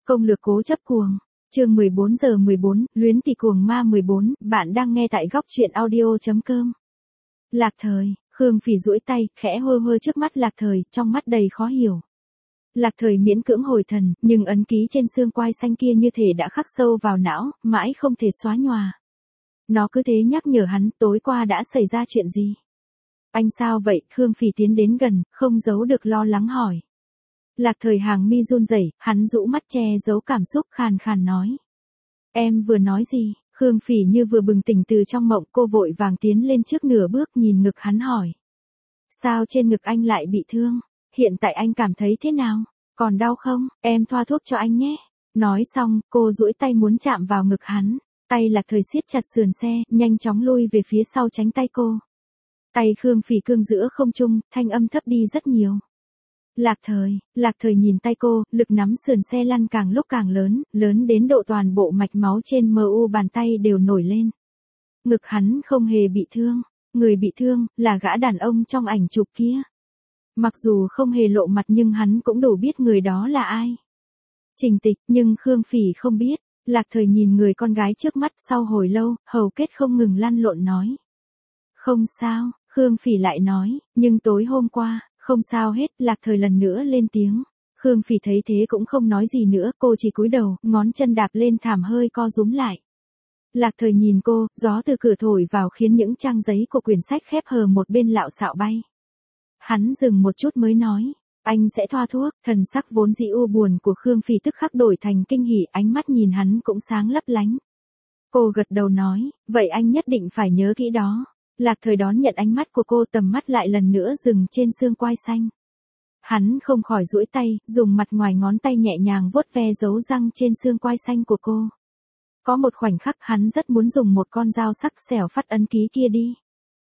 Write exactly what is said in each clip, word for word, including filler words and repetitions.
Công lược cố chấp cuồng. Chương mười bốn giờ mười bốn, luyến tỷ cuồng ma mười bốn, bạn đang nghe tại góc truyện audio chấm com. Lạc Thời, Khương Phỉ duỗi tay, khẽ hơ hơ trước mắt Lạc Thời, trong mắt đầy khó hiểu. Lạc Thời miễn cưỡng hồi thần, nhưng ấn ký trên xương quai xanh kia như thể đã khắc sâu vào não, mãi không thể xóa nhòa. Nó cứ thế nhắc nhở hắn, tối qua đã xảy ra chuyện gì? Anh sao vậy? Khương Phỉ tiến đến gần, không giấu được lo lắng hỏi. Lạc Thời hàng mi run rẩy, hắn rũ mắt che giấu cảm xúc, khàn khàn nói. Em vừa nói gì? Khương Phỉ như vừa bừng tỉnh từ trong mộng, cô vội vàng tiến lên trước nửa bước, nhìn ngực hắn hỏi. Sao trên ngực anh lại bị thương? Hiện tại anh cảm thấy thế nào? Còn đau không? Em thoa thuốc cho anh nhé. Nói xong, cô duỗi tay muốn chạm vào ngực hắn. Tay Lạc Thời siết chặt sườn xe, nhanh chóng lui về phía sau tránh tay cô. Tay Khương Phỉ cương giữa không trung, thanh âm thấp đi rất nhiều. Lạc Thời, Lạc Thời nhìn tay cô, lực nắm sườn xe lăn càng lúc càng lớn, lớn đến độ toàn bộ mạch máu trên mu bàn tay đều nổi lên. Ngực hắn không hề bị thương, người bị thương là gã đàn ông trong ảnh chụp kia. Mặc dù không hề lộ mặt nhưng hắn cũng đủ biết người đó là ai. Trình Tịch, nhưng Khương Phỉ không biết. Lạc Thời nhìn người con gái trước mắt, sau hồi lâu, hầu kết không ngừng lăn lộn nói. Không sao, Khương Phỉ lại nói, nhưng tối hôm qua, không sao hết. Lạc Thời lần nữa lên tiếng. Khương Phỉ thấy thế cũng không nói gì nữa, cô chỉ cúi đầu, ngón chân đạp lên thảm hơi co rúm lại. Lạc Thời nhìn cô, gió từ cửa thổi vào khiến những trang giấy của quyển sách khép hờ một bên lạo xạo bay. Hắn dừng một chút mới nói, anh sẽ thoa thuốc. Thần sắc vốn dĩ u buồn của Khương Phỉ tức khắc đổi thành kinh hỉ, ánh mắt nhìn hắn cũng sáng lấp lánh. Cô gật đầu nói, vậy anh nhất định phải nhớ kỹ đó. Lạc Thời đón nhận ánh mắt của cô, tầm mắt lại lần nữa dừng trên xương quai xanh. Hắn không khỏi duỗi tay, dùng mặt ngoài ngón tay nhẹ nhàng vuốt ve dấu răng trên xương quai xanh của cô. Có một khoảnh khắc hắn rất muốn dùng một con dao sắc xẻo phát ấn ký kia đi.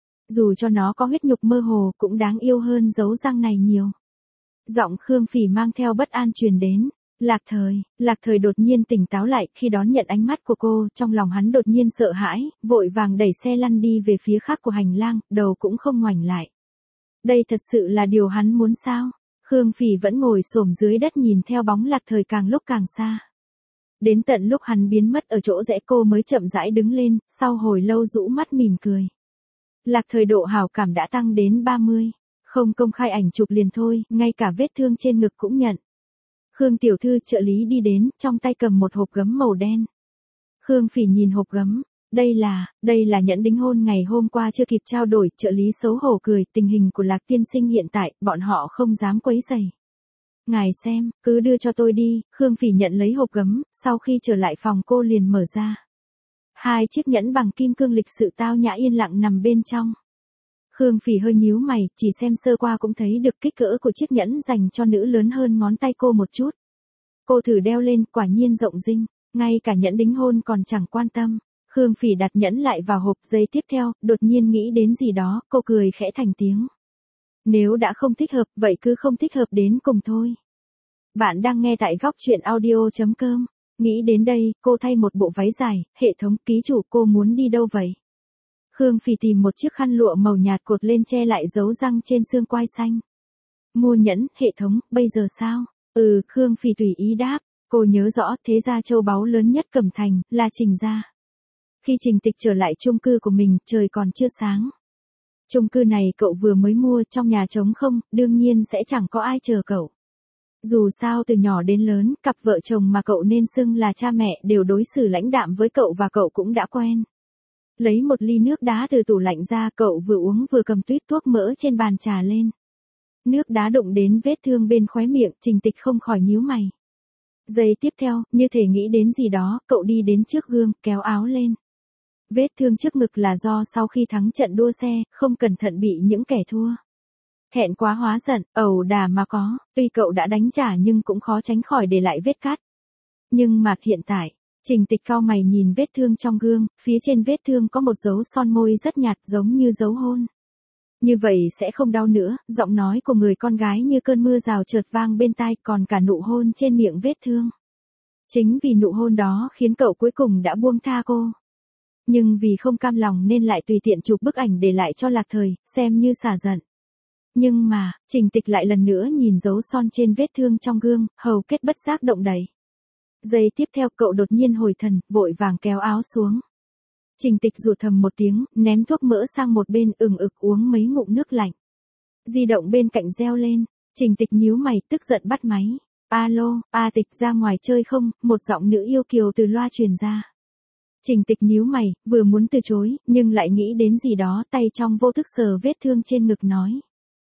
Dù cho nó có huyết nhục mơ hồ cũng đáng yêu hơn dấu răng này nhiều. Giọng Khương Phỉ mang theo bất an truyền đến. Lạc Thời, Lạc Thời đột nhiên tỉnh táo lại khi đón nhận ánh mắt của cô, trong lòng hắn đột nhiên sợ hãi, vội vàng đẩy xe lăn đi về phía khác của hành lang, đầu cũng không ngoảnh lại. Đây thật sự là điều hắn muốn sao? Khương Phỉ vẫn ngồi xổm dưới đất nhìn theo bóng Lạc Thời càng lúc càng xa. Đến tận lúc hắn biến mất ở chỗ rẽ cô mới chậm rãi đứng lên, sau hồi lâu rũ mắt mỉm cười. Lạc Thời độ hảo cảm đã tăng đến ba mươi. Không công khai ảnh chụp liền thôi, ngay cả vết thương trên ngực cũng nhận. Khương tiểu thư, trợ lý đi đến, trong tay cầm một hộp gấm màu đen. Khương Phỉ nhìn hộp gấm, đây là, đây là nhẫn đính hôn ngày hôm qua chưa kịp trao đổi. Trợ lý xấu hổ cười, tình hình của Lạc tiên sinh hiện tại, bọn họ không dám quấy rầy. Ngài xem, cứ đưa cho tôi đi. Khương Phỉ nhận lấy hộp gấm, sau khi trở lại phòng cô liền mở ra. Hai chiếc nhẫn bằng kim cương lịch sự tao nhã yên lặng nằm bên trong. Khương Phỉ hơi nhíu mày, chỉ xem sơ qua cũng thấy được kích cỡ của chiếc nhẫn dành cho nữ lớn hơn ngón tay cô một chút. Cô thử đeo lên, quả nhiên rộng rinh, ngay cả nhẫn đính hôn còn chẳng quan tâm. Khương Phỉ đặt nhẫn lại vào hộp. Giây tiếp theo, đột nhiên nghĩ đến gì đó, cô cười khẽ thành tiếng. Nếu đã không thích hợp, vậy cứ không thích hợp đến cùng thôi. Bạn đang nghe tại góc truyện audio chấm com. Nghĩ đến đây, cô thay một bộ váy dài. Hệ thống, ký chủ, cô muốn đi đâu vậy? Khương Phỉ tìm một chiếc khăn lụa màu nhạt cột lên che lại dấu răng trên xương quai xanh. Mua nhẫn. Hệ thống, bây giờ sao? Ừ, Khương Phỉ tùy ý đáp. Cô nhớ rõ, thế gia châu báu lớn nhất Cẩm Thành là Trình gia. Khi Trình Tịch trở lại chung cư của mình, trời còn chưa sáng. Chung cư này cậu vừa mới mua, trong nhà trống không, đương nhiên sẽ chẳng có ai chờ cậu. Dù sao từ nhỏ đến lớn, cặp vợ chồng mà cậu nên xưng là cha mẹ đều đối xử lãnh đạm với cậu và cậu cũng đã quen. Lấy một ly nước đá từ tủ lạnh ra, cậu vừa uống vừa cầm tuýp thuốc mỡ trên bàn trà lên. Nước đá đụng đến vết thương bên khóe miệng, Trình Tịch không khỏi nhíu mày. Giây tiếp theo, như thể nghĩ đến gì đó, cậu đi đến trước gương, kéo áo lên. Vết thương trước ngực là do sau khi thắng trận đua xe, không cẩn thận bị những kẻ thua hẹn quá hóa giận, ẩu đả mà có. Tuy cậu đã đánh trả nhưng cũng khó tránh khỏi để lại vết cắt. Nhưng mà hiện tại, Trình Tịch cau mày nhìn vết thương trong gương, phía trên vết thương có một dấu son môi rất nhạt giống như dấu hôn. Như vậy sẽ không đau nữa. Giọng nói của người con gái như cơn mưa rào chợt vang bên tai, còn cả nụ hôn trên miệng vết thương. Chính vì nụ hôn đó khiến cậu cuối cùng đã buông tha cô. Nhưng vì không cam lòng nên lại tùy tiện chụp bức ảnh để lại cho Lạc Thời, xem như xả giận. Nhưng mà, Trình Tịch lại lần nữa nhìn dấu son trên vết thương trong gương, hầu kết bất giác động đậy. Giây tiếp theo cậu đột nhiên hồi thần, vội vàng kéo áo xuống. Trình Tịch rủa thầm một tiếng, ném thuốc mỡ sang một bên, ừng ực uống mấy ngụm nước lạnh. Di động bên cạnh reo lên, Trình Tịch nhíu mày, tức giận bắt máy. Alo, A Tịch ra ngoài chơi không? Một giọng nữ yêu kiều từ loa truyền ra. Trình Tịch nhíu mày, vừa muốn từ chối, nhưng lại nghĩ đến gì đó, tay trong vô thức sờ vết thương trên ngực nói.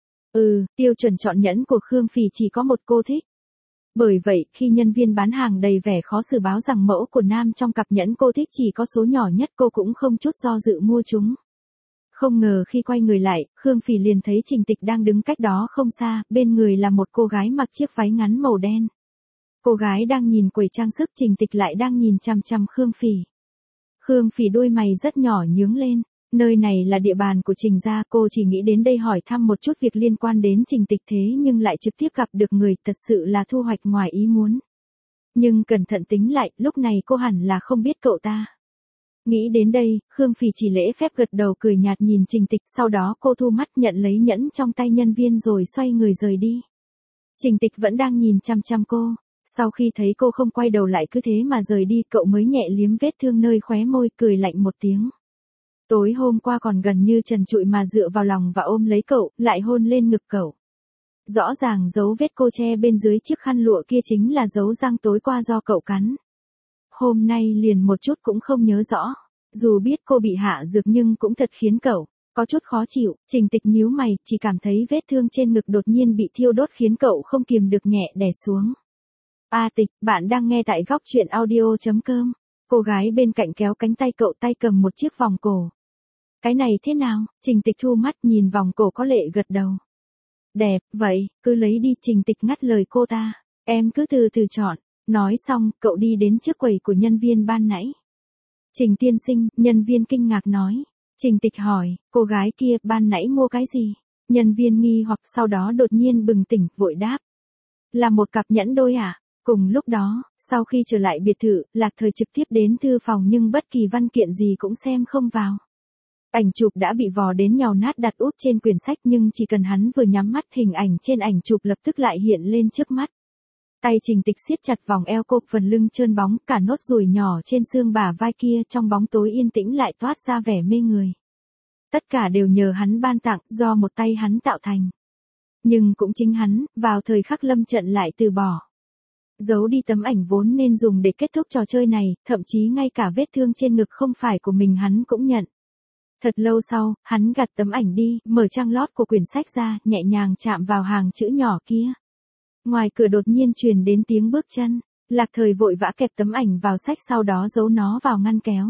Ừ, tiêu chuẩn chọn nhẫn của Khương Phỉ chỉ có một cô thích. Bởi vậy, khi nhân viên bán hàng đầy vẻ khó xử báo rằng mẫu của nam trong cặp nhẫn cô thích chỉ có số nhỏ nhất, cô cũng không chút do dự mua chúng. Không ngờ khi quay người lại, Khương Phỉ liền thấy Trình Tịch đang đứng cách đó không xa, bên người là một cô gái mặc chiếc váy ngắn màu đen. Cô gái đang nhìn quầy trang sức, Trình Tịch lại đang nhìn chằm chằm Khương Phỉ. Khương Phỉ đôi mày rất nhỏ nhướng lên, nơi này là địa bàn của Trình gia, cô chỉ nghĩ đến đây hỏi thăm một chút việc liên quan đến Trình Tịch, thế nhưng lại trực tiếp gặp được người, thật sự là thu hoạch ngoài ý muốn. Nhưng cẩn thận tính lại, lúc này cô hẳn là không biết cậu ta. Nghĩ đến đây, Khương Phỉ chỉ lễ phép gật đầu cười nhạt nhìn Trình Tịch, sau đó cô thu mắt nhận lấy nhẫn trong tay nhân viên rồi xoay người rời đi. Trình Tịch vẫn đang nhìn chăm chăm cô, sau khi thấy cô không quay đầu lại cứ thế mà rời đi, cậu mới nhẹ liếm vết thương nơi khóe môi, cười lạnh một tiếng. Tối hôm qua còn gần như trần trụi mà dựa vào lòng và ôm lấy cậu, lại hôn lên ngực cậu. Rõ ràng dấu vết cô che bên dưới chiếc khăn lụa kia chính là dấu răng tối qua do cậu cắn. Hôm nay liền một chút cũng không nhớ rõ. Dù biết cô bị hạ dược nhưng cũng thật khiến cậu có chút khó chịu. Trình Tịch nhíu mày, chỉ cảm thấy vết thương trên ngực đột nhiên bị thiêu đốt khiến cậu không kiềm được nhẹ đè xuống. A Tịch, bạn đang nghe tại góc truyện audio chấm com. Cô gái bên cạnh kéo cánh tay cậu, tay cầm một chiếc vòng cổ. Cái này thế nào? Trình Tịch thu mắt nhìn vòng cổ có lệ gật đầu. Đẹp, vậy, cứ lấy đi. Trình Tịch ngắt lời cô ta. Em cứ từ từ chọn. Nói xong, cậu đi đến trước quầy của nhân viên ban nãy. Trình tiên sinh, nhân viên kinh ngạc nói. Trình Tịch hỏi, cô gái kia ban nãy mua cái gì? Nhân viên nghi hoặc sau đó đột nhiên bừng tỉnh, vội đáp. Là một cặp nhẫn đôi à? Cùng lúc đó, sau khi trở lại biệt thự, Lạc Thời trực tiếp đến thư phòng nhưng bất kỳ văn kiện gì cũng xem không vào. Ảnh chụp đã bị vò đến nhàu nát đặt úp trên quyển sách, nhưng chỉ cần hắn vừa nhắm mắt, hình ảnh trên ảnh chụp lập tức lại hiện lên trước mắt. Tay Trình Tịch siết chặt vòng eo cô, phần lưng trơn bóng, cả nốt ruồi nhỏ trên xương bả vai kia trong bóng tối yên tĩnh lại toát ra vẻ mê người. Tất cả đều nhờ hắn ban tặng, do một tay hắn tạo thành. Nhưng cũng chính hắn, vào thời khắc lâm trận lại từ bỏ. Giấu đi tấm ảnh vốn nên dùng để kết thúc trò chơi này, thậm chí ngay cả vết thương trên ngực không phải của mình hắn cũng nhận. Thật lâu sau, hắn gạt tấm ảnh đi, mở trang lót của quyển sách ra, nhẹ nhàng chạm vào hàng chữ nhỏ kia. Ngoài cửa đột nhiên truyền đến tiếng bước chân, Lạc Thời vội vã kẹp tấm ảnh vào sách, sau đó giấu nó vào ngăn kéo.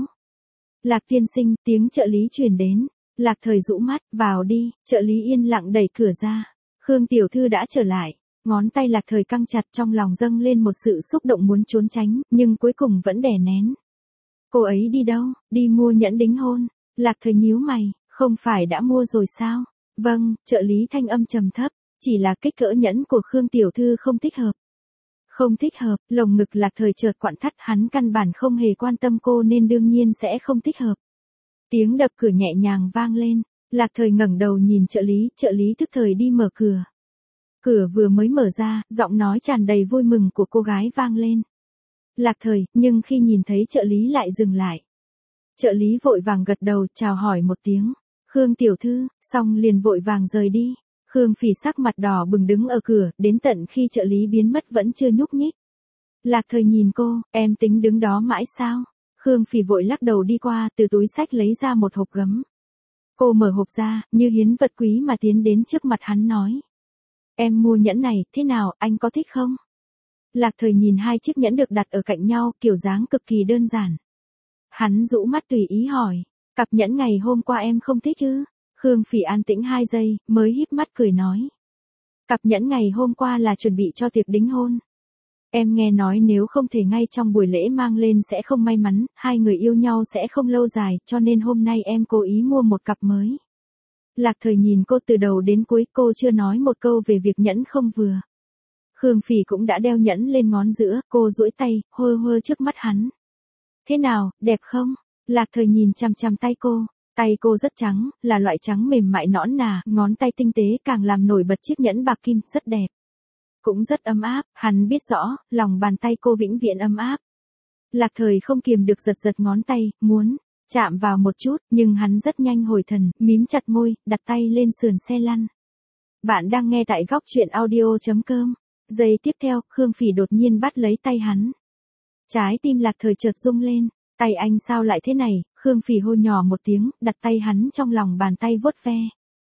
Lạc tiên sinh, tiếng trợ lý truyền đến. Lạc Thời rũ mắt, vào đi. Trợ lý yên lặng đẩy cửa ra. Khương tiểu thư đã trở lại. Ngón tay Lạc Thời căng chặt, trong lòng dâng lên một sự xúc động muốn trốn tránh, nhưng cuối cùng vẫn đè nén. Cô ấy đi đâu? Đi mua nhẫn đính hôn. Lạc Thời nhíu mày, không phải đã mua rồi sao? Vâng, trợ lý thanh âm trầm thấp, chỉ là kích cỡ nhẫn của Khương tiểu thư không thích hợp. Không thích hợp, lồng ngực Lạc Thời chợt quặn thắt, hắn căn bản không hề quan tâm cô nên đương nhiên sẽ không thích hợp. Tiếng đập cửa nhẹ nhàng vang lên, Lạc Thời ngẩng đầu nhìn trợ lý, trợ lý tức thời đi mở cửa. Cửa vừa mới mở ra, giọng nói tràn đầy vui mừng của cô gái vang lên. Lạc Thời, nhưng khi nhìn thấy trợ lý lại dừng lại. Trợ lý vội vàng gật đầu, chào hỏi một tiếng. Khương tiểu thư, xong liền vội vàng rời đi. Khương Phỉ sắc mặt đỏ bừng đứng ở cửa, đến tận khi trợ lý biến mất vẫn chưa nhúc nhích. Lạc Thời nhìn cô, em tính đứng đó mãi sao? Khương Phỉ vội lắc đầu đi qua, từ túi sách lấy ra một hộp gấm. Cô mở hộp ra, như hiến vật quý mà tiến đến trước mặt hắn nói. Em mua nhẫn này, thế nào, anh có thích không? Lạc Thời nhìn hai chiếc nhẫn được đặt ở cạnh nhau, kiểu dáng cực kỳ đơn giản. Hắn rũ mắt tùy ý hỏi, cặp nhẫn ngày hôm qua em không thích ư? Khương Phỉ an tĩnh hai giây, mới híp mắt cười nói. Cặp nhẫn ngày hôm qua là chuẩn bị cho tiệc đính hôn. Em nghe nói nếu không thể ngay trong buổi lễ mang lên sẽ không may mắn, hai người yêu nhau sẽ không lâu dài, cho nên hôm nay em cố ý mua một cặp mới. Lạc Thời nhìn cô từ đầu đến cuối, cô chưa nói một câu về việc nhẫn không vừa. Khương Phỉ cũng đã đeo nhẫn lên ngón giữa, cô duỗi tay, hơ hơ trước mắt hắn. Thế nào, đẹp không? Lạc Thời nhìn chằm chằm tay cô. Tay cô rất trắng, là loại trắng mềm mại nõn nà, ngón tay tinh tế càng làm nổi bật chiếc nhẫn bạc kim, rất đẹp. cũng rất ấm áp, hắn biết rõ, lòng bàn tay cô vĩnh viễn ấm áp. Lạc Thời không kiềm được giật giật ngón tay, muốn chạm vào một chút, nhưng hắn rất nhanh hồi thần, mím chặt môi, đặt tay lên sườn xe lăn. Bạn đang nghe tại góc truyện audio.com. Giây tiếp theo, Khương Phỉ đột nhiên bắt lấy tay hắn. Trái tim Lạc Thời chợt rung lên, tay anh sao lại thế này, Khương Phỉ hô nhỏ một tiếng, đặt tay hắn trong lòng bàn tay vuốt ve.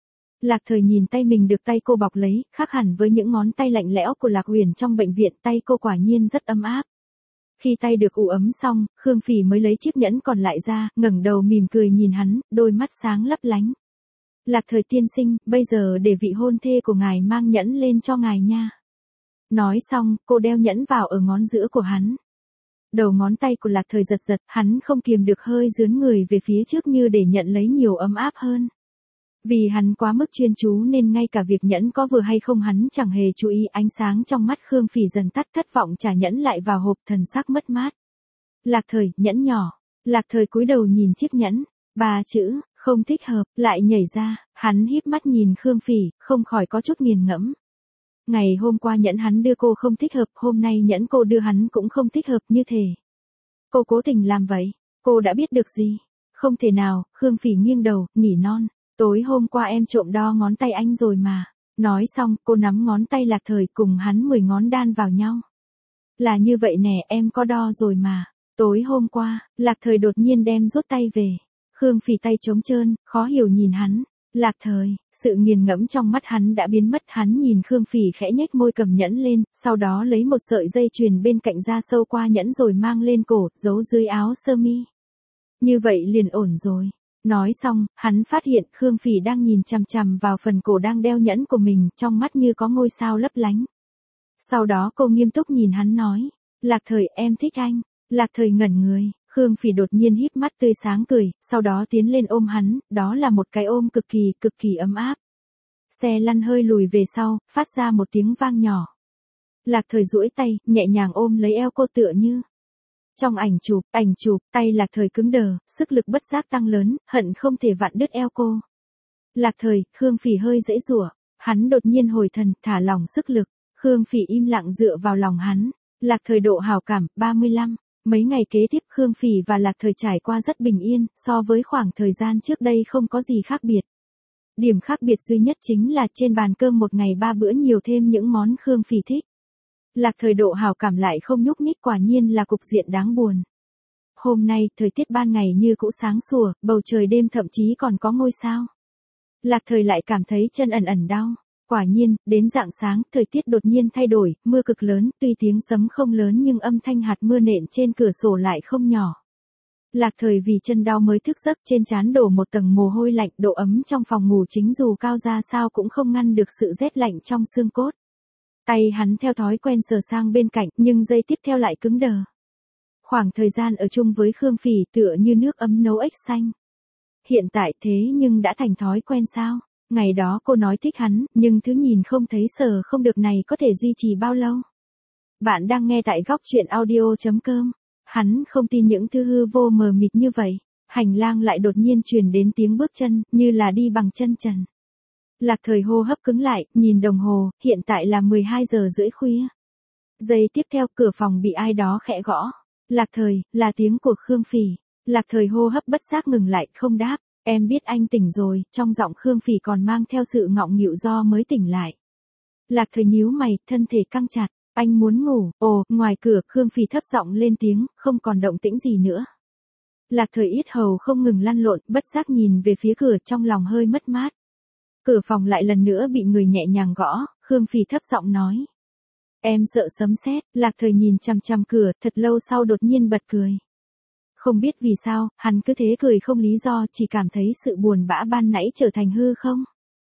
Lạc Thời nhìn tay mình được tay cô bọc lấy, khác hẳn với những ngón tay lạnh lẽo của Lạc Uyển trong bệnh viện, tay cô quả nhiên rất ấm áp. Khi tay được ủ ấm xong, Khương Phỉ mới lấy chiếc nhẫn còn lại ra, ngẩng đầu mỉm cười nhìn hắn, đôi mắt sáng lấp lánh. Lạc Thời tiên sinh, bây giờ để vị hôn thê của ngài mang nhẫn lên cho ngài nha. Nói xong, cô đeo nhẫn vào ở ngón giữa của hắn. Đầu ngón tay của Lạc Thời giật giật, hắn không kiềm được hơi dướn người về phía trước như để nhận lấy nhiều ấm áp hơn. Vì hắn quá mức chuyên chú nên ngay cả việc nhẫn có vừa hay không hắn chẳng hề chú ý, ánh sáng trong mắt Khương Phỉ dần tắt, thất vọng trả nhẫn lại vào hộp, thần sắc mất mát. Lạc Thời, nhẫn nhỏ. Lạc Thời cúi đầu nhìn chiếc nhẫn, ba chữ, không thích hợp, lại nhảy ra, hắn híp mắt nhìn Khương Phỉ, không khỏi có chút nghiền ngẫm. Ngày hôm qua nhẫn hắn đưa cô không thích hợp, hôm nay nhẫn cô đưa hắn cũng không thích hợp như thế. Cô cố tình làm vậy, cô đã biết được gì? Không thể nào, Khương Phỉ nghiêng đầu, nỉ non. Tối hôm qua em trộm đo ngón tay anh rồi mà. Nói xong, cô nắm ngón tay Lạc Thời cùng hắn mười ngón đan vào nhau. Là như vậy nè, em có đo rồi mà. Tối hôm qua, Lạc Thời đột nhiên đem rút tay về. Khương Phỉ tay trống trơn, khó hiểu nhìn hắn. Lạc Thời, sự nghiền ngẫm trong mắt hắn đã biến mất, hắn nhìn Khương Phỉ khẽ nhếch môi cầm nhẫn lên, sau đó lấy một sợi dây chuyền bên cạnh ra sâu qua nhẫn rồi mang lên cổ, giấu dưới áo sơ mi. Như vậy liền ổn rồi. Nói xong, hắn phát hiện Khương Phỉ đang nhìn chằm chằm vào phần cổ đang đeo nhẫn của mình, trong mắt như có ngôi sao lấp lánh. Sau đó cô nghiêm túc nhìn hắn nói, Lạc Thời em thích anh. Lạc Thời ngẩn người, Khương Phỉ đột nhiên híp mắt tươi sáng cười, sau đó tiến lên ôm hắn, đó là một cái ôm cực kỳ, cực kỳ ấm áp. Xe lăn hơi lùi về sau, phát ra một tiếng vang nhỏ. Lạc Thời duỗi tay, nhẹ nhàng ôm lấy eo cô tựa như. Trong ảnh chụp, ảnh chụp, tay Lạc Thời cứng đờ, sức lực bất giác tăng lớn, hận không thể vặn đứt eo cô. Lạc Thời, Khương Phỉ hơi dễ dụa, hắn đột nhiên hồi thần, thả lỏng sức lực, Khương Phỉ im lặng dựa vào lòng hắn. Lạc Thời độ hảo cảm, ba mươi lăm. Mấy ngày kế tiếp Khương Phỉ và Lạc Thời trải qua rất bình yên, so với khoảng thời gian trước đây không có gì khác biệt. Điểm khác biệt duy nhất chính là trên bàn cơm một ngày ba bữa nhiều thêm những món Khương Phỉ thích. Lạc Thời độ hảo cảm lại không nhúc nhích, quả nhiên là cục diện đáng buồn. Hôm nay, thời tiết ban ngày như cũ sáng sủa, bầu trời đêm thậm chí còn có ngôi sao. Lạc Thời lại cảm thấy chân ẩn ẩn đau. Quả nhiên, đến rạng sáng, thời tiết đột nhiên thay đổi, mưa cực lớn, tuy tiếng sấm không lớn nhưng âm thanh hạt mưa nện trên cửa sổ lại không nhỏ. Lạc Thời vì chân đau mới thức giấc, trên trán đổ một tầng mồ hôi lạnh, độ ấm trong phòng ngủ chính dù cao ra sao cũng không ngăn được sự rét lạnh trong xương cốt. Tay hắn theo thói quen sờ sang bên cạnh, nhưng giây tiếp theo lại cứng đờ. Khoảng thời gian ở chung với Khương Phỉ tựa như nước ấm nấu ếch xanh. Hiện tại thế nhưng đã thành thói quen sao? Ngày đó cô nói thích hắn, nhưng thứ nhìn không thấy sờ không được này có thể duy trì bao lâu? Bạn đang nghe tại góc truyện audio.com. Hắn không tin những thứ hư vô mờ mịt như vậy. Hành lang lại đột nhiên truyền đến tiếng bước chân, như là đi bằng chân trần. Lạc Thời hô hấp cứng lại, nhìn đồng hồ, hiện tại là mười hai giờ rưỡi khuya. Giây tiếp theo cửa phòng bị ai đó khẽ gõ. Lạc Thời, là tiếng của Khương Phỉ. Lạc Thời hô hấp bất giác ngừng lại, không đáp. Em biết anh tỉnh rồi, trong giọng Khương Phỉ còn mang theo sự ngọng nghịu do mới tỉnh lại. Lạc Thời nhíu mày, thân thể căng chặt, anh muốn ngủ, ồ, ngoài cửa Khương Phỉ thấp giọng lên tiếng, không còn động tĩnh gì nữa. Lạc Thời yết hầu không ngừng lăn lộn, bất giác nhìn về phía cửa trong lòng hơi mất mát. Cửa phòng lại lần nữa bị người nhẹ nhàng gõ, Khương Phỉ thấp giọng nói. Em sợ sấm sét. Lạc Thời nhìn chằm chằm cửa, thật lâu sau đột nhiên bật cười. Không biết vì sao, hắn cứ thế cười không lý do, chỉ cảm thấy sự buồn bã ban nãy trở thành hư không.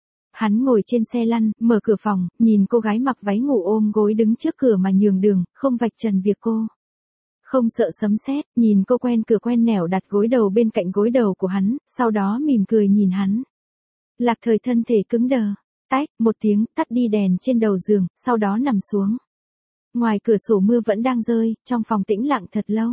Hắn ngồi trên xe lăn, mở cửa phòng, nhìn cô gái mặc váy ngủ ôm gối đứng trước cửa mà nhường đường, không vạch trần việc cô. Không sợ sấm sét, nhìn cô quen cửa quen nẻo đặt gối đầu bên cạnh gối đầu của hắn, sau đó mỉm cười nhìn hắn. Lạc Thời thân thể cứng đờ, tách, một tiếng, tắt đi đèn trên đầu giường, sau đó nằm xuống. Ngoài cửa sổ mưa vẫn đang rơi, trong phòng tĩnh lặng thật lâu.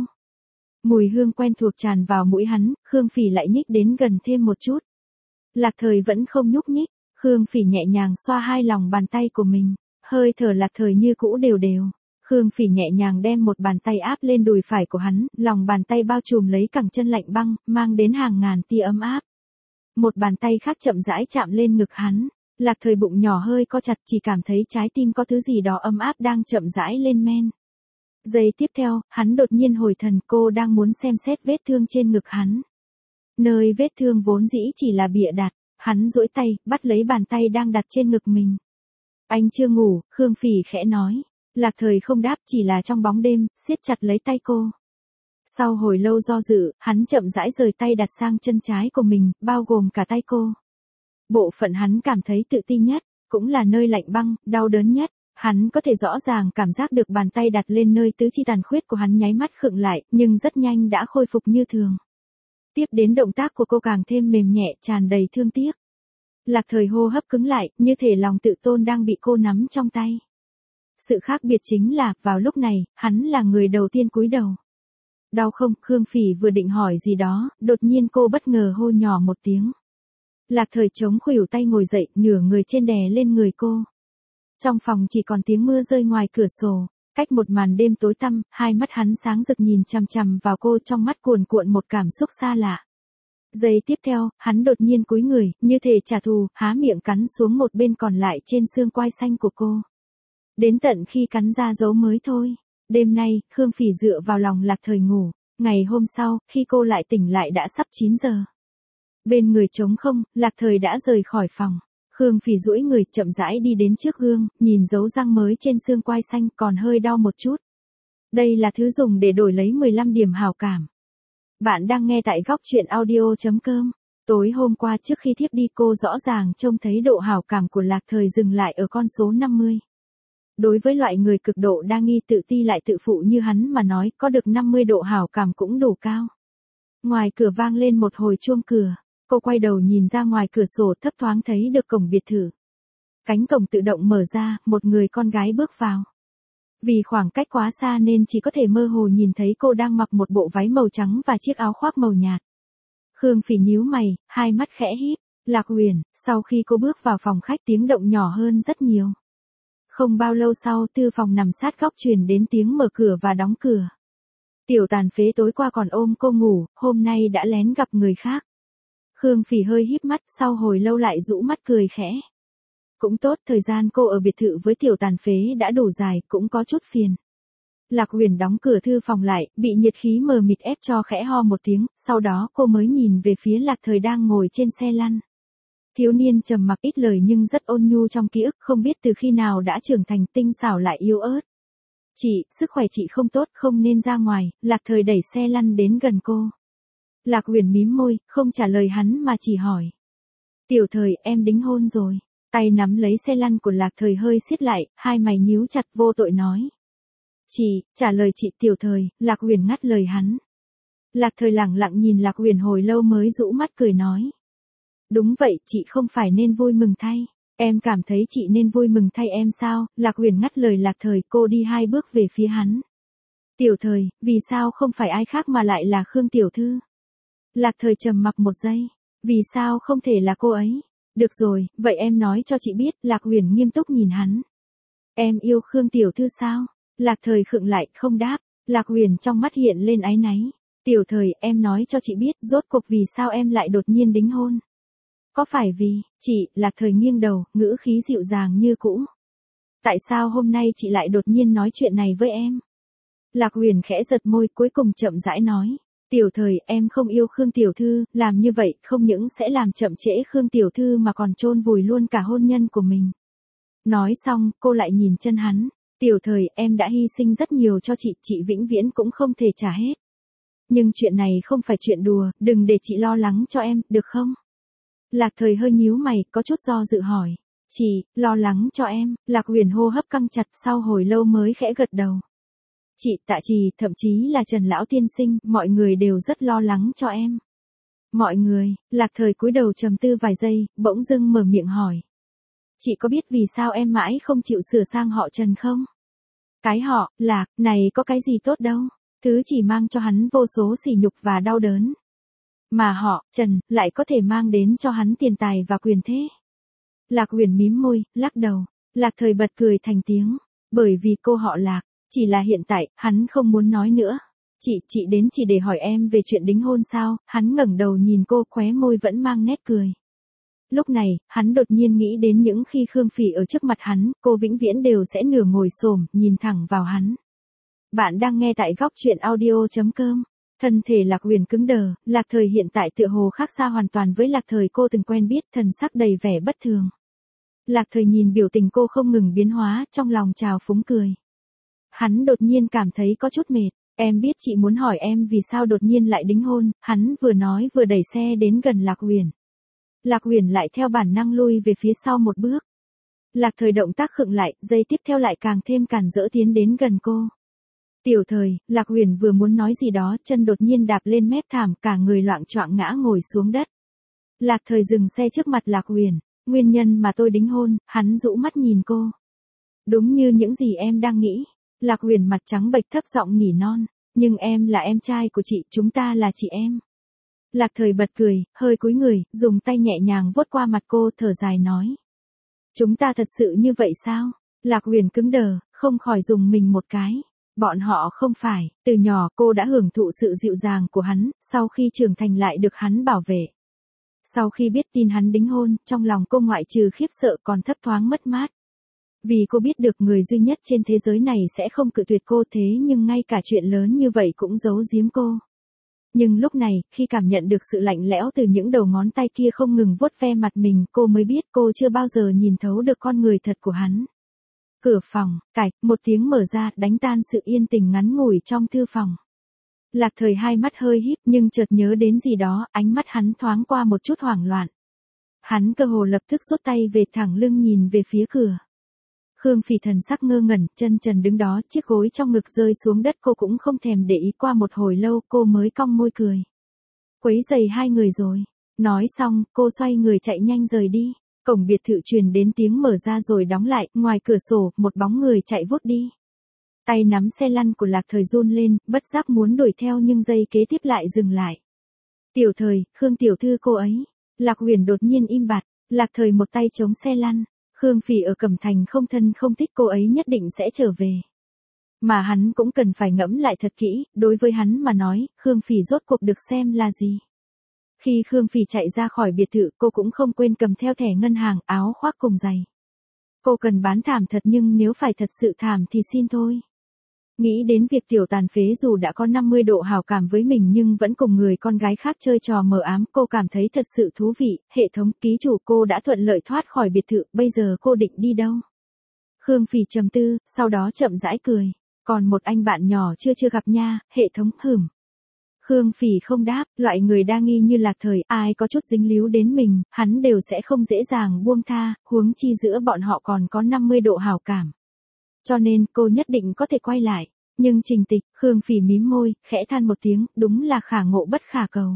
Mùi hương quen thuộc tràn vào mũi hắn, Khương Phỉ lại nhích đến gần thêm một chút. Lạc Thời vẫn không nhúc nhích, Khương Phỉ nhẹ nhàng xoa hai lòng bàn tay của mình, hơi thở Lạc Thời như cũ đều đều. Khương Phỉ nhẹ nhàng đem một bàn tay áp lên đùi phải của hắn, lòng bàn tay bao trùm lấy cẳng chân lạnh băng, mang đến hàng ngàn tia ấm áp. Một bàn tay khác chậm rãi chạm lên ngực hắn, Lạc Thời bụng nhỏ hơi co chặt, chỉ cảm thấy trái tim có thứ gì đó ấm áp đang chậm rãi lên men. Giây tiếp theo, hắn đột nhiên hồi thần, cô đang muốn xem xét vết thương trên ngực hắn. Nơi vết thương vốn dĩ chỉ là bịa đặt, hắn duỗi tay, bắt lấy bàn tay đang đặt trên ngực mình. Anh chưa ngủ, Khương Phỉ khẽ nói. Lạc Thời không đáp, chỉ là trong bóng đêm, siết chặt lấy tay cô. Sau hồi lâu do dự, hắn chậm rãi rời tay đặt sang chân trái của mình, bao gồm cả tay cô. Bộ phận hắn cảm thấy tự tin nhất, cũng là nơi lạnh băng, đau đớn nhất. Hắn có thể rõ ràng cảm giác được bàn tay đặt lên nơi tứ chi tàn khuyết của hắn nháy mắt khựng lại, nhưng rất nhanh đã khôi phục như thường. Tiếp đến động tác của cô càng thêm mềm nhẹ, tràn đầy thương tiếc. Lạc Thời hô hấp cứng lại, như thể lòng tự tôn đang bị cô nắm trong tay. Sự khác biệt chính là, vào lúc này, hắn là người đầu tiên cúi đầu. Đau không? Khương Phỉ vừa định hỏi gì đó, đột nhiên cô bất ngờ hô nhỏ một tiếng. Lạc Thời chống khuỷu tay ngồi dậy, nửa người trên đè lên người cô. Trong phòng chỉ còn tiếng mưa rơi ngoài cửa sổ, cách một màn đêm tối tăm, hai mắt hắn sáng rực nhìn chằm chằm vào cô, trong mắt cuồn cuộn một cảm xúc xa lạ. Giây tiếp theo, hắn đột nhiên cúi người, như thể trả thù, há miệng cắn xuống một bên còn lại trên xương quai xanh của cô. Đến tận khi cắn ra dấu mới thôi. Đêm nay, Khương Phỉ dựa vào lòng Lạc Thời ngủ. Ngày hôm sau, khi cô lại tỉnh lại đã sắp chín giờ. Bên người trống không, Lạc Thời đã rời khỏi phòng. Khương Phỉ duỗi người, chậm rãi đi đến trước gương, nhìn dấu răng mới trên xương quai xanh, còn hơi đau một chút. Đây là thứ dùng để đổi lấy mười lăm điểm hảo cảm. Bạn đang nghe tại góc truyện audio chấm com. Tối hôm qua trước khi thiếp đi, cô rõ ràng trông thấy độ hảo cảm của Lạc Thời dừng lại ở con số năm mươi. Đối với loại người cực độ đa nghi, tự ti lại tự phụ như hắn mà nói, có được năm mươi độ hảo cảm cũng đủ cao. Ngoài cửa vang lên một hồi chuông cửa. Cô quay đầu nhìn ra ngoài cửa sổ, thấp thoáng thấy được cổng biệt thự. Cánh cổng tự động mở ra, một người con gái bước vào. Vì khoảng cách quá xa nên chỉ có thể mơ hồ nhìn thấy cô đang mặc một bộ váy màu trắng và chiếc áo khoác màu nhạt. Khương Phỉ nhíu mày, hai mắt khẽ híp. Lạc Huyền. Sau khi cô bước vào phòng khách, tiếng động nhỏ hơn rất nhiều. Không bao lâu sau, từ phòng nằm sát góc truyền đến tiếng mở cửa và đóng cửa. Tiểu tàn phế tối qua còn ôm cô ngủ, hôm nay đã lén gặp người khác. Khương Phỉ hơi híp mắt, sau hồi lâu lại rũ mắt cười khẽ. Cũng tốt, thời gian cô ở biệt thự với tiểu tàn phế đã đủ dài, cũng có chút phiền. Lạc Huyền đóng cửa thư phòng lại, bị nhiệt khí mờ mịt ép cho khẽ ho một tiếng, sau đó cô mới nhìn về phía Lạc Thời đang ngồi trên xe lăn. Thiếu niên trầm mặc ít lời nhưng rất ôn nhu trong ký ức, không biết từ khi nào đã trưởng thành, tinh xảo lại yếu ớt. Chị, sức khỏe chị không tốt, không nên ra ngoài. Lạc Thời đẩy xe lăn đến gần cô. Lạc Huyền mím môi, không trả lời hắn mà chỉ hỏi. Tiểu Thời, em đính hôn rồi. Tay nắm lấy xe lăn của Lạc Thời hơi siết lại, hai mày nhíu chặt, vô tội nói. Chị, trả lời chị. Tiểu Thời. Lạc Huyền ngắt lời hắn. Lạc Thời lẳng lặng nhìn Lạc Huyền hồi lâu mới rũ mắt cười nói. Đúng vậy, chị không phải nên vui mừng thay. Em cảm thấy chị nên vui mừng thay em sao? Lạc Huyền ngắt lời Lạc Thời, cô đi hai bước về phía hắn. Tiểu Thời, vì sao không phải ai khác mà lại là Khương tiểu thư? Lạc Thời trầm mặc một giây. Vì sao không thể là cô ấy? Được rồi, vậy em nói cho chị biết. Lạc Huyền nghiêm túc nhìn hắn. Em yêu Khương tiểu thư sao? Lạc Thời khựng lại, không đáp. Lạc Huyền trong mắt hiện lên áy náy. Tiểu Thời, em nói cho chị biết, rốt cuộc vì sao em lại đột nhiên đính hôn? Có phải vì, chị? Lạc Thời nghiêng đầu, ngữ khí dịu dàng như cũ. Tại sao hôm nay chị lại đột nhiên nói chuyện này với em? Lạc Huyền khẽ giật môi, cuối cùng chậm rãi nói. Tiểu Thời, em không yêu Khương tiểu thư, làm như vậy không những sẽ làm chậm trễ Khương tiểu thư mà còn chôn vùi luôn cả hôn nhân của mình. Nói xong, cô lại nhìn chân hắn. Tiểu Thời, em đã hy sinh rất nhiều cho chị, chị vĩnh viễn cũng không thể trả hết. Nhưng chuyện này không phải chuyện đùa, đừng để chị lo lắng cho em, được không? Lạc Thời hơi nhíu mày, có chút do dự hỏi. Chị, lo lắng cho em? Lạc Huyền hô hấp căng chặt, sau hồi lâu mới khẽ gật đầu. Chị, Tạ Trì, thậm chí là Trần lão tiên sinh, mọi người đều rất lo lắng cho em. Mọi người? Lạc Thời cúi đầu trầm tư vài giây, bỗng dưng mở miệng hỏi. Chị có biết vì sao em mãi không chịu sửa sang họ Trần không? Cái họ, Lạc, này có cái gì tốt đâu. Thứ chỉ mang cho hắn vô số sỉ nhục và đau đớn. Mà họ, Trần, lại có thể mang đến cho hắn tiền tài và quyền thế. Lạc Huyền mím môi, lắc đầu. Lạc Thời bật cười thành tiếng, bởi vì cô họ Lạc, chỉ là hiện tại, hắn không muốn nói nữa. Chị, chị đến chỉ để hỏi em về chuyện đính hôn sao? Hắn ngẩng đầu nhìn cô, khóe môi vẫn mang nét cười. Lúc này, hắn đột nhiên nghĩ đến những khi Khương Phỉ ở trước mặt hắn, cô vĩnh viễn đều sẽ nửa ngồi xổm, nhìn thẳng vào hắn. Bạn đang nghe tại góc truyện audio.com. Thân thể Lạc Huyền cứng đờ, Lạc Thời hiện tại tựa hồ khác xa hoàn toàn với Lạc Thời cô từng quen biết, thần sắc đầy vẻ bất thường. Lạc Thời nhìn biểu tình cô không ngừng biến hóa, trong lòng trào phúng cười. Hắn đột nhiên cảm thấy có chút mệt. Em biết chị muốn hỏi em vì sao đột nhiên lại đính hôn, hắn vừa nói vừa đẩy xe đến gần Lạc Huyền. Lạc Huyền lại theo bản năng lui về phía sau một bước. Lạc Thời động tác khựng lại, giây tiếp theo lại càng thêm cản rỡ tiến đến gần cô. Tiểu Thời, Lạc Huyền vừa muốn nói gì đó, chân đột nhiên đạp lên mép thảm, cả người loạng choạng ngã ngồi xuống đất. Lạc Thời dừng xe trước mặt Lạc Huyền, nguyên nhân mà tôi đính hôn, hắn rũ mắt nhìn cô. Đúng như những gì em đang nghĩ. Lạc Huyền mặt trắng bệch thấp giọng nỉ non, nhưng em là em trai của chị, chúng ta là chị em. Lạc Thời bật cười, hơi cúi người, dùng tay nhẹ nhàng vuốt qua mặt cô, thở dài nói. Chúng ta thật sự như vậy sao? Lạc Huyền cứng đờ, không khỏi dùng mình một cái. Bọn họ không phải, từ nhỏ cô đã hưởng thụ sự dịu dàng của hắn, sau khi trưởng thành lại được hắn bảo vệ. Sau khi biết tin hắn đính hôn, trong lòng cô ngoại trừ khiếp sợ còn thấp thoáng mất mát. Vì cô biết được người duy nhất trên thế giới này sẽ không cự tuyệt cô, thế nhưng ngay cả chuyện lớn như vậy cũng giấu giếm cô. Nhưng lúc này, khi cảm nhận được sự lạnh lẽo từ những đầu ngón tay kia không ngừng vuốt ve mặt mình, cô mới biết cô chưa bao giờ nhìn thấu được con người thật của hắn. Cửa phòng, cạch, một tiếng mở ra, đánh tan sự yên tình ngắn ngủi trong thư phòng. Lạc Thời hai mắt hơi híp nhưng chợt nhớ đến gì đó, ánh mắt hắn thoáng qua một chút hoảng loạn. Hắn cơ hồ lập tức rút tay về, thẳng lưng nhìn về phía cửa. Khương Phỉ thần sắc ngơ ngẩn, chân trần đứng đó, chiếc gối trong ngực rơi xuống đất, cô cũng không thèm để ý, qua một hồi lâu cô mới cong môi cười. Quấy rầy hai người rồi. Nói xong, cô xoay người chạy nhanh rời đi. Cổng biệt thự truyền đến tiếng mở ra rồi đóng lại, ngoài cửa sổ, một bóng người chạy vút đi. Tay nắm xe lăn của Lạc Thời run lên, bất giác muốn đuổi theo nhưng giây kế tiếp lại dừng lại. Tiểu Thời, Khương tiểu thư cô ấy. Lạc Huyền đột nhiên im bặt, Lạc Thời một tay chống xe lăn. Khương Phỉ ở Cẩm Thành không thân không thích cô ấy nhất định sẽ trở về. Mà hắn cũng cần phải ngẫm lại thật kỹ, đối với hắn mà nói, Khương Phỉ rốt cuộc được xem là gì. Khi Khương Phỉ chạy ra khỏi biệt thự, cô cũng không quên cầm theo thẻ ngân hàng, áo khoác cùng giày. Cô cần bán thảm thật nhưng nếu phải thật sự thảm thì xin thôi. Nghĩ đến việc tiểu tàn phế dù đã có năm mươi độ hảo cảm với mình nhưng vẫn cùng người con gái khác chơi trò mờ ám, cô cảm thấy thật sự thú vị. Hệ thống ký chủ, cô đã thuận lợi thoát khỏi biệt thự, bây giờ cô định đi đâu? Khương Phỉ trầm tư, sau đó chậm rãi cười. Còn một anh bạn nhỏ chưa chưa gặp nha, hệ thống hửm. Khương Phỉ không đáp, loại người đa nghi như Lạc Thời, ai có chút dính líu đến mình, hắn đều sẽ không dễ dàng buông tha, huống chi giữa bọn họ còn có năm mươi độ hảo cảm. Cho nên, cô nhất định có thể quay lại. Nhưng Trình Tịch, Khương Phỉ mím môi, khẽ than một tiếng, đúng là khả ngộ bất khả cầu.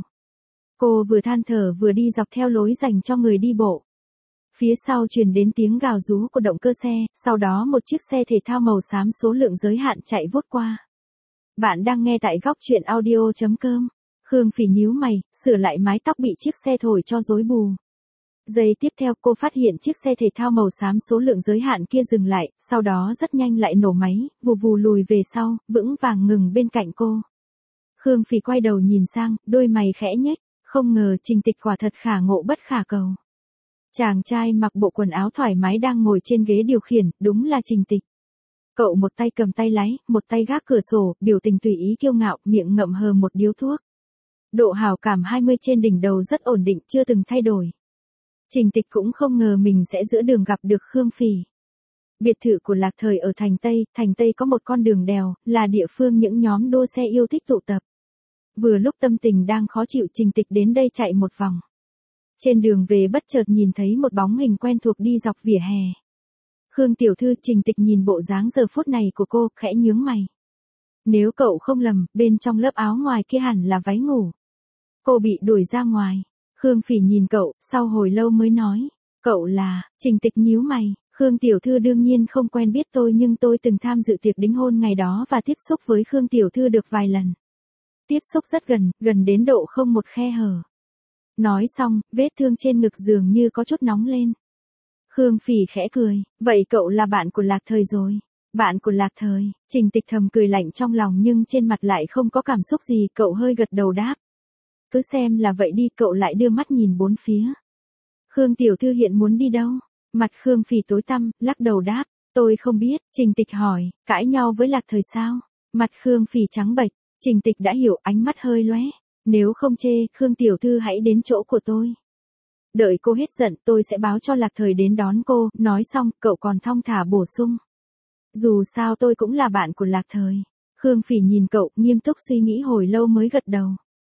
Cô vừa than thở vừa đi dọc theo lối dành cho người đi bộ. Phía sau truyền đến tiếng gào rú của động cơ xe, sau đó một chiếc xe thể thao màu xám số lượng giới hạn chạy vút qua. Bạn đang nghe tại góc truyện audio.com. Khương Phỉ nhíu mày, sửa lại mái tóc bị chiếc xe thổi cho rối bù. Giây tiếp theo cô phát hiện chiếc xe thể thao màu xám số lượng giới hạn kia dừng lại, sau đó rất nhanh lại nổ máy, vù vù lùi về sau, vững vàng ngừng bên cạnh cô. Khương Phỉ quay đầu nhìn sang, đôi mày khẽ nhếch, không ngờ Trình Tịch quả thật khả ngộ bất khả cầu. Chàng trai mặc bộ quần áo thoải mái đang ngồi trên ghế điều khiển, đúng là Trình Tịch. Cậu một tay cầm tay lái, một tay gác cửa sổ, biểu tình tùy ý kiêu ngạo, miệng ngậm hờ một điếu thuốc. Độ hảo cảm hai mươi trên đỉnh đầu rất ổn định, chưa từng thay đổi. Trình Tịch cũng không ngờ mình sẽ giữa đường gặp được Khương Phỉ. Biệt thự của Lạc Thời ở thành Tây, thành Tây có một con đường đèo, là địa phương những nhóm đua xe yêu thích tụ tập. Vừa lúc tâm tình đang khó chịu, Trình Tịch đến đây chạy một vòng. Trên đường về bất chợt nhìn thấy một bóng hình quen thuộc đi dọc vỉa hè. Khương tiểu thư, Trình Tịch nhìn bộ dáng giờ phút này của cô, khẽ nhướng mày. Nếu cậu không lầm, bên trong lớp áo ngoài kia hẳn là váy ngủ. Cô bị đuổi ra ngoài. Khương Phỉ nhìn cậu, sau hồi lâu mới nói. Cậu là, Trình Tịch nhíu mày. Khương tiểu thư đương nhiên không quen biết tôi nhưng tôi từng tham dự tiệc đính hôn ngày đó và tiếp xúc với Khương tiểu thư được vài lần. Tiếp xúc rất gần, gần đến độ không một khe hở. Nói xong, vết thương trên ngực dường như có chút nóng lên. Khương Phỉ khẽ cười, vậy cậu là bạn của Lạc Thời rồi. Bạn của Lạc Thời, Trình Tịch thầm cười lạnh trong lòng nhưng trên mặt lại không có cảm xúc gì, cậu hơi gật đầu đáp. Cứ xem là vậy đi, cậu lại đưa mắt nhìn bốn phía. Khương tiểu thư hiện muốn đi đâu? Mặt Khương Phỉ tối tăm, lắc đầu đáp, tôi không biết. Trình Tịch hỏi, cãi nhau với Lạc Thời sao? Mặt Khương Phỉ trắng bệch, Trình Tịch đã hiểu, ánh mắt hơi lóe. Nếu không chê, Khương tiểu thư hãy đến chỗ của tôi. Đợi cô hết giận, tôi sẽ báo cho Lạc Thời đến đón cô. Nói xong, cậu còn thong thả bổ sung. Dù sao tôi cũng là bạn của Lạc Thời. Khương Phỉ nhìn cậu, nghiêm túc suy nghĩ hồi lâu mới gật đầu.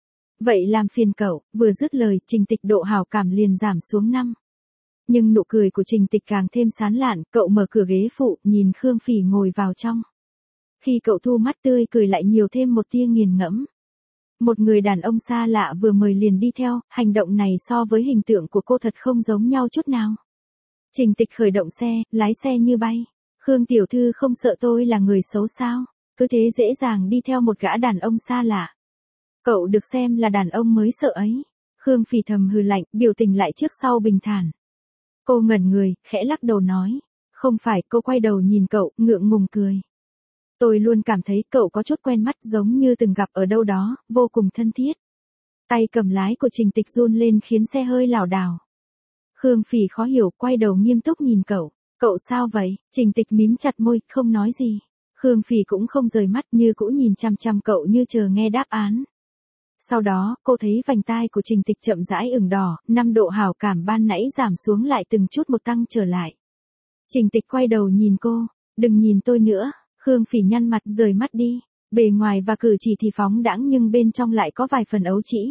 Vậy làm phiền cậu. Vừa dứt lời, Trình Tịch độ hảo cảm liền giảm xuống năm. Nhưng nụ cười của Trình Tịch càng thêm sán lạn, cậu mở cửa ghế phụ, nhìn Khương Phỉ ngồi vào trong. Khi cậu thu mắt tươi cười lại nhiều thêm một tia nghiền ngẫm. Một người đàn ông xa lạ vừa mời liền đi theo, hành động này so với hình tượng của cô thật không giống nhau chút nào. Trình Tịch khởi động xe, lái xe như bay. Khương tiểu thư không sợ tôi là người xấu sao? Cứ thế dễ dàng đi theo một gã đàn ông xa lạ. Cậu được xem là đàn ông mới sợ ấy. Khương Phỉ thầm hừ lạnh, biểu tình lại trước sau bình thản. Cô ngẩn người, khẽ lắc đầu nói. Không phải, cô quay đầu nhìn cậu, ngượng ngùng cười. Tôi luôn cảm thấy cậu có chút quen mắt, giống như từng gặp ở đâu đó, vô cùng thân thiết. Tay cầm lái của Trình Tịch run lên khiến xe hơi lảo đảo. Khương Phỉ khó hiểu, quay đầu nghiêm túc nhìn cậu. Cậu sao vậy? Trình Tịch mím chặt môi, không nói gì. Khương Phỉ cũng không rời mắt, như cũ nhìn chăm chăm cậu như chờ nghe đáp án. Sau đó, cô thấy vành tai của Trình Tịch chậm rãi ửng đỏ, năm độ hảo cảm ban nãy giảm xuống lại từng chút một tăng trở lại. Trình Tịch quay đầu nhìn cô, đừng nhìn tôi nữa. Khương Phỉ nhăn mặt, rời mắt đi. Bề ngoài và cử chỉ thì phóng đãng nhưng bên trong lại có vài phần ấu trĩ.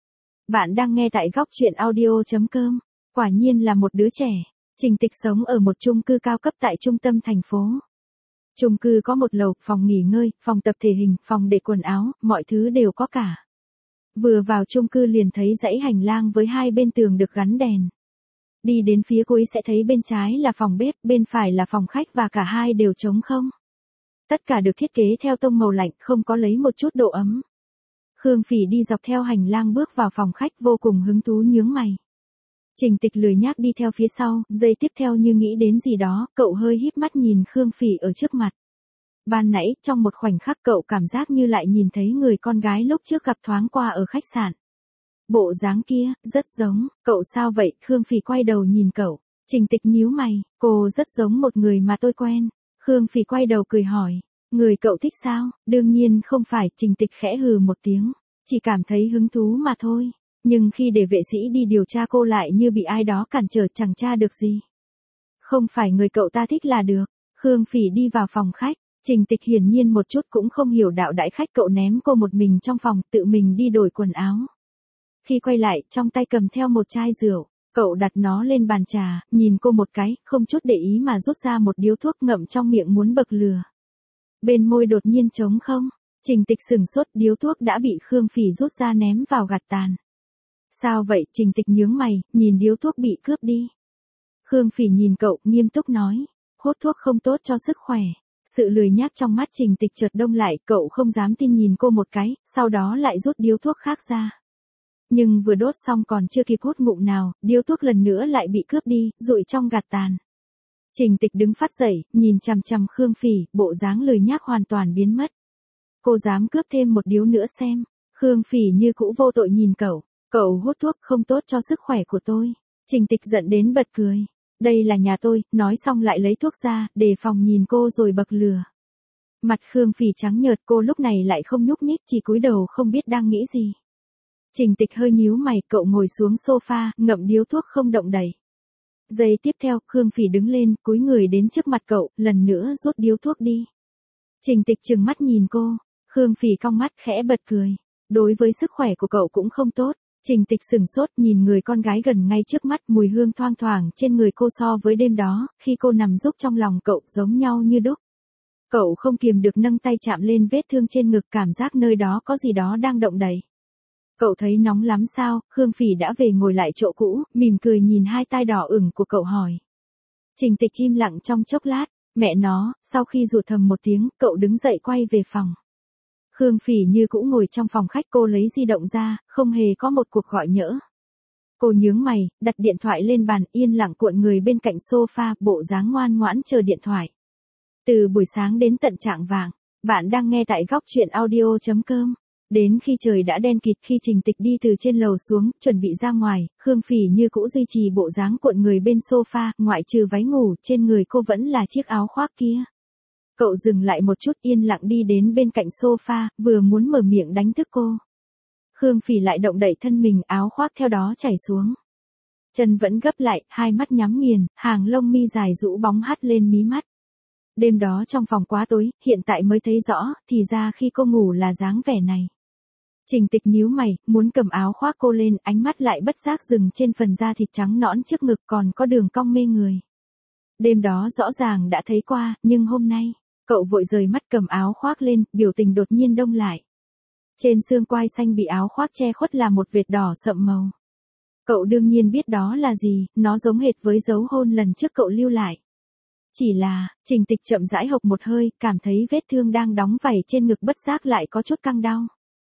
Bạn đang nghe tại góc truyện audio chấm com. Quả nhiên là một đứa trẻ. Trình Tịch sống ở một chung cư cao cấp tại trung tâm thành phố. Chung cư có một lầu, phòng nghỉ ngơi, phòng tập thể hình, phòng để quần áo, mọi thứ đều có cả. Vừa vào chung cư liền thấy dãy hành lang với hai bên tường được gắn đèn. Đi đến phía cuối sẽ thấy bên trái là phòng bếp, bên phải là phòng khách và cả hai đều trống không. Tất cả được thiết kế theo tông màu lạnh, không có lấy một chút độ ấm. Khương Phỉ đi dọc theo hành lang bước vào phòng khách vô cùng hứng thú nhướng mày. Trình Tịch lười nhác đi theo phía sau, giây tiếp theo như nghĩ đến gì đó, cậu hơi híp mắt nhìn Khương Phỉ ở trước mặt. Ban nãy, trong một khoảnh khắc cậu cảm giác như lại nhìn thấy người con gái lúc trước gặp thoáng qua ở khách sạn. Bộ dáng kia, rất giống. Cậu sao vậy? Khương Phỉ quay đầu nhìn cậu. Trình Tịch nhíu mày, cô rất giống một người mà tôi quen. Khương Phỉ quay đầu cười hỏi, người cậu thích sao? Đương nhiên không phải. Trình Tịch khẽ hừ một tiếng, chỉ cảm thấy hứng thú mà thôi. Nhưng khi để vệ sĩ đi điều tra cô lại như bị ai đó cản trở, chẳng tra được gì. Không phải người cậu ta thích là được. Khương Phỉ đi vào phòng khách. Trình Tịch hiển nhiên một chút cũng không hiểu đạo đãi khách, cậu ném cô một mình trong phòng, tự mình đi đổi quần áo. Khi quay lại, trong tay cầm theo một chai rượu, cậu đặt nó lên bàn trà, nhìn cô một cái, không chút để ý mà rút ra một điếu thuốc ngậm trong miệng muốn bật lửa. Bên môi đột nhiên trống không. Trình Tịch sửng sốt, điếu thuốc đã bị Khương Phỉ rút ra ném vào gạt tàn. Sao vậy? Trình Tịch nhướng mày, nhìn điếu thuốc bị cướp đi. Khương Phỉ nhìn cậu, nghiêm túc nói, hút thuốc không tốt cho sức khỏe. Sự lười nhác trong mắt Trình Tịch chợt đông lại, cậu không dám tin nhìn cô một cái, sau đó lại rút điếu thuốc khác ra. Nhưng vừa đốt xong còn chưa kịp hút ngụm nào, điếu thuốc lần nữa lại bị cướp đi, rụi trong gạt tàn. Trình Tịch đứng phát dậy, nhìn chằm chằm Khương Phỉ, bộ dáng lười nhác hoàn toàn biến mất. Cô dám cướp thêm một điếu nữa xem. Khương Phỉ như cũ vô tội nhìn cậu, cậu hút thuốc không tốt cho sức khỏe của tôi. Trình Tịch giận đến bật cười. Đây là nhà tôi, nói xong lại lấy thuốc ra, đề phòng nhìn cô rồi bật lửa. Mặt Khương Phỉ trắng nhợt, cô lúc này lại không nhúc nhích, chỉ cúi đầu không biết đang nghĩ gì. Trình Tịch hơi nhíu mày, cậu ngồi xuống sofa, ngậm điếu thuốc không động đậy. Giây tiếp theo, Khương Phỉ đứng lên, cúi người đến trước mặt cậu, lần nữa rút điếu thuốc đi. Trình Tịch trừng mắt nhìn cô, Khương Phỉ cong mắt khẽ bật cười. Đối với sức khỏe của cậu cũng không tốt. Trình Tịch sửng sốt nhìn người con gái gần ngay trước mắt, mùi hương thoang thoảng trên người cô so với đêm đó, khi cô nằm giúp trong lòng cậu, giống nhau như đúc. Cậu không kiềm được nâng tay chạm lên vết thương trên ngực, cảm giác nơi đó có gì đó đang động đậy. Cậu thấy nóng lắm sao? Khương Phỉ đã về ngồi lại chỗ cũ, mỉm cười nhìn hai tai đỏ ửng của cậu hỏi. Trình Tịch im lặng trong chốc lát, mẹ nó, sau khi rụt thầm một tiếng, cậu đứng dậy quay về phòng. Khương Phỉ như cũ ngồi trong phòng khách, cô lấy di động ra, không hề có một cuộc gọi nhỡ. Cô nhướng mày, đặt điện thoại lên bàn, yên lặng cuộn người bên cạnh sofa, bộ dáng ngoan ngoãn chờ điện thoại. Từ buổi sáng đến tận trạng vạng, bạn đang nghe tại góc chuyện audio chấm com. Đến khi trời đã đen kịt, khi Trình Tịch đi từ trên lầu xuống, chuẩn bị ra ngoài, Khương Phỉ như cũ duy trì bộ dáng cuộn người bên sofa, ngoại trừ váy ngủ, trên người cô vẫn là chiếc áo khoác kia. Cậu dừng lại một chút, yên lặng đi đến bên cạnh sofa, vừa muốn mở miệng đánh thức cô. Khương Phỉ lại động đậy thân mình, áo khoác theo đó chảy xuống. Chân vẫn gấp lại, hai mắt nhắm nghiền, hàng lông mi dài rũ bóng hắt lên mí mắt. Đêm đó trong phòng quá tối, hiện tại mới thấy rõ, thì ra khi cô ngủ là dáng vẻ này. Trình Tịch nhíu mày, muốn cầm áo khoác cô lên, ánh mắt lại bất giác dừng trên phần da thịt trắng nõn trước ngực còn có đường cong mê người. Đêm đó rõ ràng đã thấy qua, nhưng hôm nay, cậu vội rời mắt cầm áo khoác lên, biểu tình đột nhiên đông lại. Trên xương quai xanh bị áo khoác che khuất là một vệt đỏ sậm màu. Cậu đương nhiên biết đó là gì, nó giống hệt với dấu hôn lần trước cậu lưu lại. Chỉ là, Trình Tịch chậm rãi hộc một hơi, cảm thấy vết thương đang đóng vảy trên ngực bất giác lại có chút căng đau.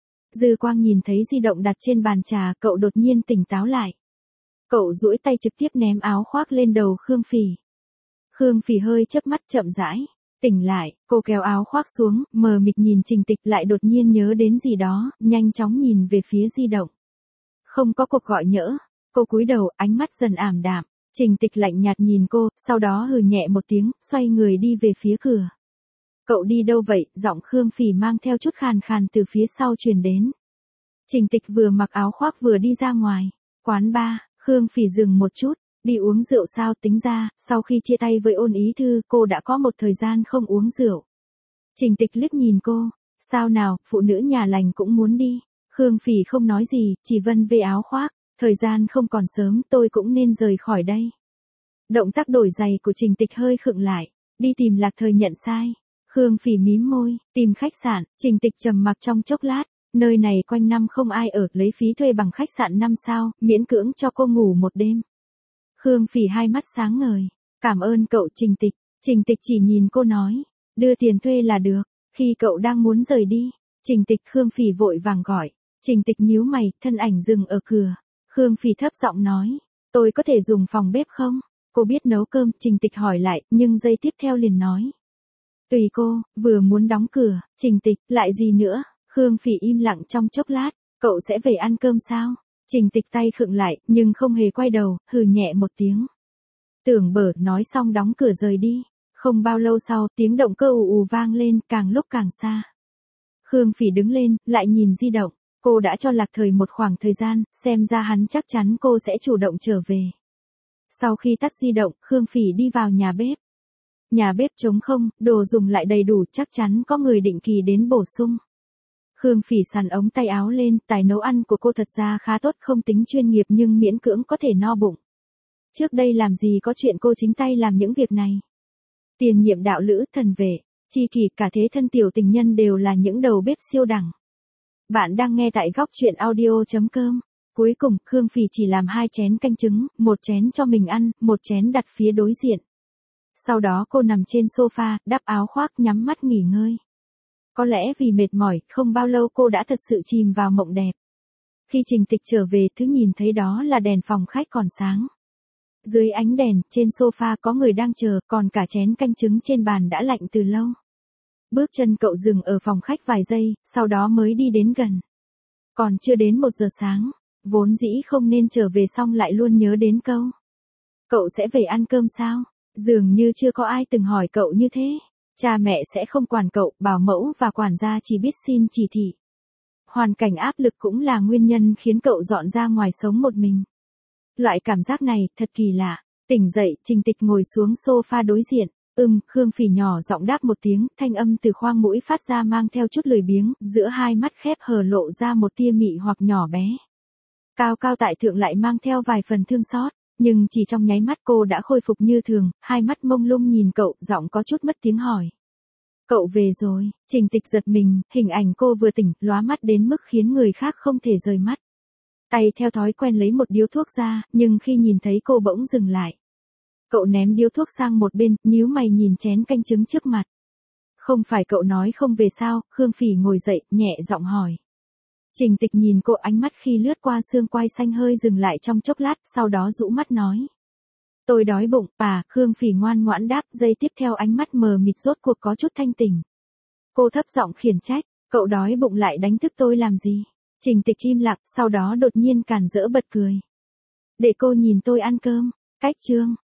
Dư quang nhìn thấy di động đặt trên bàn trà, cậu đột nhiên tỉnh táo lại. Cậu duỗi tay trực tiếp ném áo khoác lên đầu Khương Phỉ. Khương Phỉ hơi chớp mắt chậm rãi. Tỉnh lại, cô kéo áo khoác xuống, mờ mịt nhìn Trình Tịch, lại đột nhiên nhớ đến gì đó, nhanh chóng nhìn về phía di động. Không có cuộc gọi nhỡ. Cô cúi đầu, ánh mắt dần ảm đạm. Trình Tịch lạnh nhạt nhìn cô, sau đó hừ nhẹ một tiếng, xoay người đi về phía cửa. Cậu đi đâu vậy? Giọng Khương Phỉ mang theo chút khàn khàn từ phía sau truyền đến. Trình Tịch vừa mặc áo khoác vừa đi ra ngoài. Quán bar, Khương Phỉ dừng một chút. Đi uống rượu sao? Tính ra, sau khi chia tay với Ôn Ý Thư, cô đã có một thời gian không uống rượu. Trình Tịch liếc nhìn cô. Sao nào, phụ nữ nhà lành cũng muốn đi. Khương Phỉ không nói gì, chỉ vân về áo khoác. Thời gian không còn sớm, tôi cũng nên rời khỏi đây. Động tác đổi giày của Trình Tịch hơi khựng lại. Đi tìm Lạc Thời nhận sai. Khương Phỉ mím môi, tìm khách sạn. Trình Tịch trầm mặc trong chốc lát. Nơi này quanh năm không ai ở, lấy phí thuê bằng khách sạn năm sao, miễn cưỡng cho cô ngủ một đêm. Khương Phỉ hai mắt sáng ngời. Cảm ơn cậu Trình Tịch. Trình Tịch chỉ nhìn cô nói. Đưa tiền thuê là được. Khi cậu đang muốn rời đi, Trình Tịch Khương Phỉ vội vàng gọi. Trình Tịch nhíu mày, thân ảnh dừng ở cửa. Khương Phỉ thấp giọng nói. Tôi có thể dùng phòng bếp không? Cô biết nấu cơm, Trình Tịch hỏi lại, nhưng giây tiếp theo liền nói. Tùy cô, vừa muốn đóng cửa, Trình Tịch, lại gì nữa? Khương Phỉ im lặng trong chốc lát. Cậu sẽ về ăn cơm sao? Trình Tịch tay khựng lại, nhưng không hề quay đầu, hừ nhẹ một tiếng. Tưởng Bở nói xong đóng cửa rời đi. Không bao lâu sau, tiếng động cơ ù ù vang lên, càng lúc càng xa. Khương Phỉ đứng lên, lại nhìn di động. Cô đã cho Lạc Thời một khoảng thời gian, xem ra hắn chắc chắn cô sẽ chủ động trở về. Sau khi tắt di động, Khương Phỉ đi vào nhà bếp. Nhà bếp trống không, đồ dùng lại đầy đủ, chắc chắn có người định kỳ đến bổ sung. Khương Phỉ xàn ống tay áo lên, tài nấu ăn của cô thật ra khá tốt, không tính chuyên nghiệp nhưng miễn cưỡng có thể no bụng. Trước đây làm gì có chuyện cô chính tay làm những việc này. Tiền nhiệm đạo lữ, thần vệ, tri kỷ, cả thế thân tiểu tình nhân đều là những đầu bếp siêu đẳng. Bạn đang nghe tại góc chuyện audio chấm com. Cuối cùng, Khương Phỉ chỉ làm hai chén canh trứng, một chén cho mình ăn, một chén đặt phía đối diện. Sau đó cô nằm trên sofa, đắp áo khoác, nhắm mắt nghỉ ngơi. Có lẽ vì mệt mỏi, không bao lâu cô đã thật sự chìm vào mộng đẹp. Khi Trình Tịch trở về, thứ nhìn thấy đó là đèn phòng khách còn sáng. Dưới ánh đèn, trên sofa có người đang chờ, còn cả chén canh trứng trên bàn đã lạnh từ lâu. Bước chân cậu dừng ở phòng khách vài giây, sau đó mới đi đến gần. Còn chưa đến một giờ sáng, vốn dĩ không nên trở về xong lại luôn nhớ đến câu. Cậu sẽ về ăn cơm sao? Dường như chưa có ai từng hỏi cậu như thế. Cha mẹ sẽ không quản cậu, bảo mẫu và quản gia chỉ biết xin chỉ thị. Hoàn cảnh áp lực cũng là nguyên nhân khiến cậu dọn ra ngoài sống một mình. Loại cảm giác này, thật kỳ lạ. Tỉnh dậy, Trình Tịch ngồi xuống sofa đối diện. Ừm, Khương Phỉ nhỏ giọng đáp một tiếng, thanh âm từ khoang mũi phát ra mang theo chút lười biếng, giữa hai mắt khép hờ lộ ra một tia mị hoặc nhỏ bé. Cao cao tại thượng lại mang theo vài phần thương xót, nhưng chỉ trong nháy mắt cô đã khôi phục như thường, hai mắt mông lung nhìn cậu, giọng có chút mất tiếng hỏi. Cậu về rồi. Trình Tịch giật mình, hình ảnh cô vừa tỉnh, lóa mắt đến mức khiến người khác không thể rời mắt. Tay theo thói quen lấy một điếu thuốc ra, nhưng khi nhìn thấy cô bỗng dừng lại. Cậu ném điếu thuốc sang một bên, nhíu mày nhìn chén canh trứng trước mặt. Không phải cậu nói không về sao? Khương Phỉ ngồi dậy, nhẹ giọng hỏi. Trình Tịch nhìn cô, ánh mắt khi lướt qua xương quai xanh hơi dừng lại trong chốc lát, sau đó rũ mắt nói. Tôi đói bụng, à, Khương Phỉ ngoan ngoãn đáp, giây tiếp theo ánh mắt mờ mịt rốt cuộc có chút thanh tỉnh. Cô thấp giọng khiển trách, cậu đói bụng lại đánh thức tôi làm gì? Trình Tịch im lặng, sau đó đột nhiên cản rỡ bật cười. Để cô nhìn tôi ăn cơm, cách chương.